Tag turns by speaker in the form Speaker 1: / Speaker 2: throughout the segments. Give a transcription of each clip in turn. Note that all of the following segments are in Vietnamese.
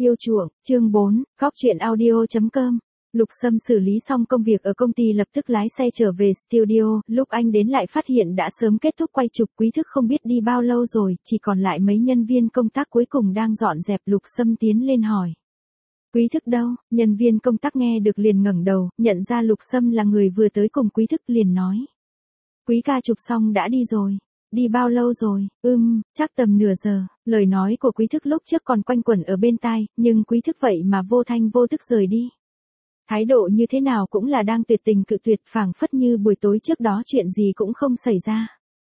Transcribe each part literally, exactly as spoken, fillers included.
Speaker 1: Yêu chuộng, chương bốn, Cóc truyện audio chấm com. Lục Sâm xử lý xong công việc ở công ty lập tức lái xe trở về studio, lúc anh đến lại phát hiện đã sớm kết thúc quay chụp. Quý Thức không biết đi bao lâu rồi, chỉ còn lại mấy nhân viên công tác cuối cùng đang dọn dẹp. Lục Sâm tiến lên hỏi. Quý Thức đâu? Nhân viên công tác nghe được liền ngẩng đầu, nhận ra Lục Sâm là người vừa tới cùng Quý Thức liền nói. Quý ca chụp xong đã đi rồi. Đi bao lâu rồi? Ừm, chắc tầm nửa giờ. Lời nói của Quý Thức lúc trước còn quanh quẩn ở bên tai, nhưng Quý Thức vậy mà vô thanh vô tức rời đi. Thái độ như thế nào cũng là đang tuyệt tình cự tuyệt, phảng phất như buổi tối trước đó chuyện gì cũng không xảy ra.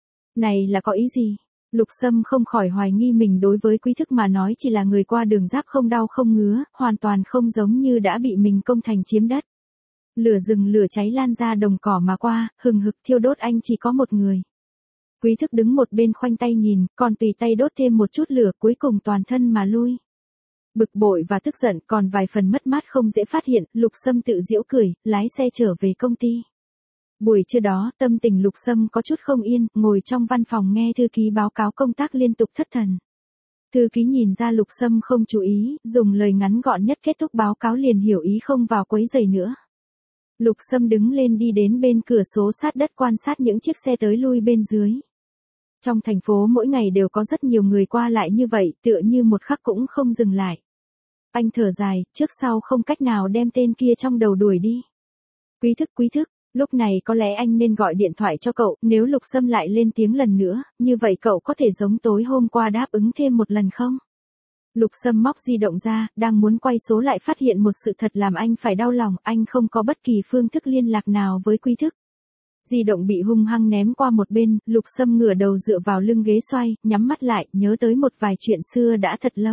Speaker 1: Này là có ý gì? Lục Sâm không khỏi hoài nghi mình đối với Quý Thức mà nói chỉ là người qua đường giáp không đau không ngứa, hoàn toàn không giống như đã bị mình công thành chiếm đất. Lửa rừng lửa cháy lan ra đồng cỏ mà qua, hừng hực thiêu đốt anh chỉ có một người. Quý Thức đứng một bên khoanh tay nhìn, còn tùy tay đốt thêm một chút lửa, cuối cùng toàn thân mà lui. Bực bội và tức giận, còn vài phần mất mát không dễ phát hiện, Lục Sâm tự giễu cười, lái xe trở về công ty. Buổi trưa đó, tâm tình Lục Sâm có chút không yên, ngồi trong văn phòng nghe thư ký báo cáo công tác liên tục thất thần. Thư ký nhìn ra Lục Sâm không chú ý, dùng lời ngắn gọn nhất kết thúc báo cáo liền hiểu ý không vào quấy rầy nữa. Lục Sâm đứng lên đi đến bên cửa sổ sát đất quan sát những chiếc xe tới lui bên dưới. Trong thành phố mỗi ngày đều có rất nhiều người qua lại như vậy, tựa như một khắc cũng không dừng lại. Anh thở dài, trước sau không cách nào đem tên kia trong đầu đuổi đi. Quý Thức, Quý Thức, lúc này có lẽ anh nên gọi điện thoại cho cậu, nếu Lục Sâm lại lên tiếng lần nữa, như vậy cậu có thể giống tối hôm qua đáp ứng thêm một lần không? Lục Sâm móc di động ra, đang muốn quay số lại phát hiện một sự thật làm anh phải đau lòng, anh không có bất kỳ phương thức liên lạc nào với Quý Thức. Di động bị hung hăng ném qua một bên, Lục Sâm ngửa đầu dựa vào lưng ghế xoay, nhắm mắt lại, nhớ tới một vài chuyện xưa đã thật lâu.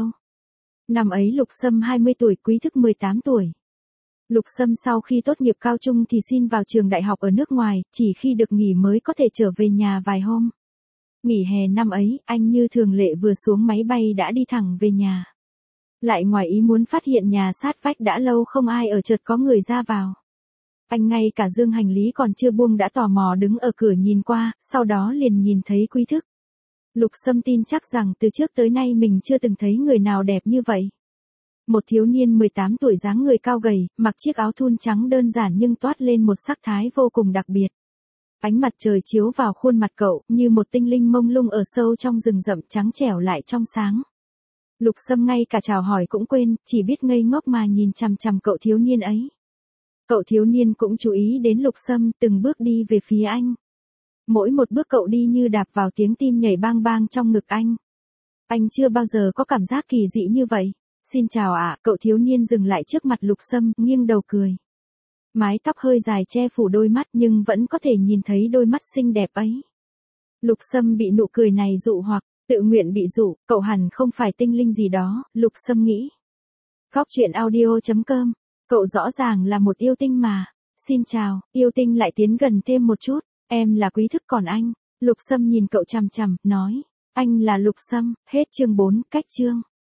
Speaker 1: Năm ấy Lục Sâm hai mươi tuổi, Quý Thức mười tám tuổi. Lục Sâm sau khi tốt nghiệp cao trung thì xin vào trường đại học ở nước ngoài, chỉ khi được nghỉ mới có thể trở về nhà vài hôm. Nghỉ hè năm ấy, anh như thường lệ vừa xuống máy bay đã đi thẳng về nhà. Lại ngoài ý muốn phát hiện nhà sát vách đã lâu không ai ở, chợt có người ra vào. Anh ngay cả dương hành lý còn chưa buông đã tò mò đứng ở cửa nhìn qua, sau đó liền nhìn thấy Quý Thức. Lục Sâm tin chắc rằng từ trước tới nay mình chưa từng thấy người nào đẹp như vậy. Một thiếu niên mười tám tuổi dáng người cao gầy, mặc chiếc áo thun trắng đơn giản nhưng toát lên một sắc thái vô cùng đặc biệt. Ánh mặt trời chiếu vào khuôn mặt cậu, như một tinh linh mông lung ở sâu trong rừng rậm, trắng trẻo lại trong sáng. Lục Sâm ngay cả chào hỏi cũng quên, chỉ biết ngây ngốc mà nhìn chằm chằm cậu thiếu niên ấy. Cậu thiếu niên cũng chú ý đến Lục Sâm, từng bước đi về phía anh. Mỗi một bước cậu đi như đạp vào tiếng tim nhảy bang bang trong ngực anh. Anh chưa bao giờ có cảm giác kỳ dị như vậy. Xin chào ạ, cậu thiếu niên dừng lại trước mặt Lục Sâm, nghiêng đầu cười. Mái tóc hơi dài che phủ đôi mắt nhưng vẫn có thể nhìn thấy đôi mắt xinh đẹp ấy. Lục Sâm bị nụ cười này dụ hoặc, tự nguyện bị dụ, cậu hẳn không phải tinh linh gì đó, Lục Sâm nghĩ. Cóc truyện audio chấm com, cậu rõ ràng là một yêu tinh mà. Xin chào, yêu tinh lại tiến gần thêm một chút, em là Quý Thức còn anh. Lục Sâm nhìn cậu chằm chằm, nói, anh là Lục Sâm, hết chương bốn, cách chương.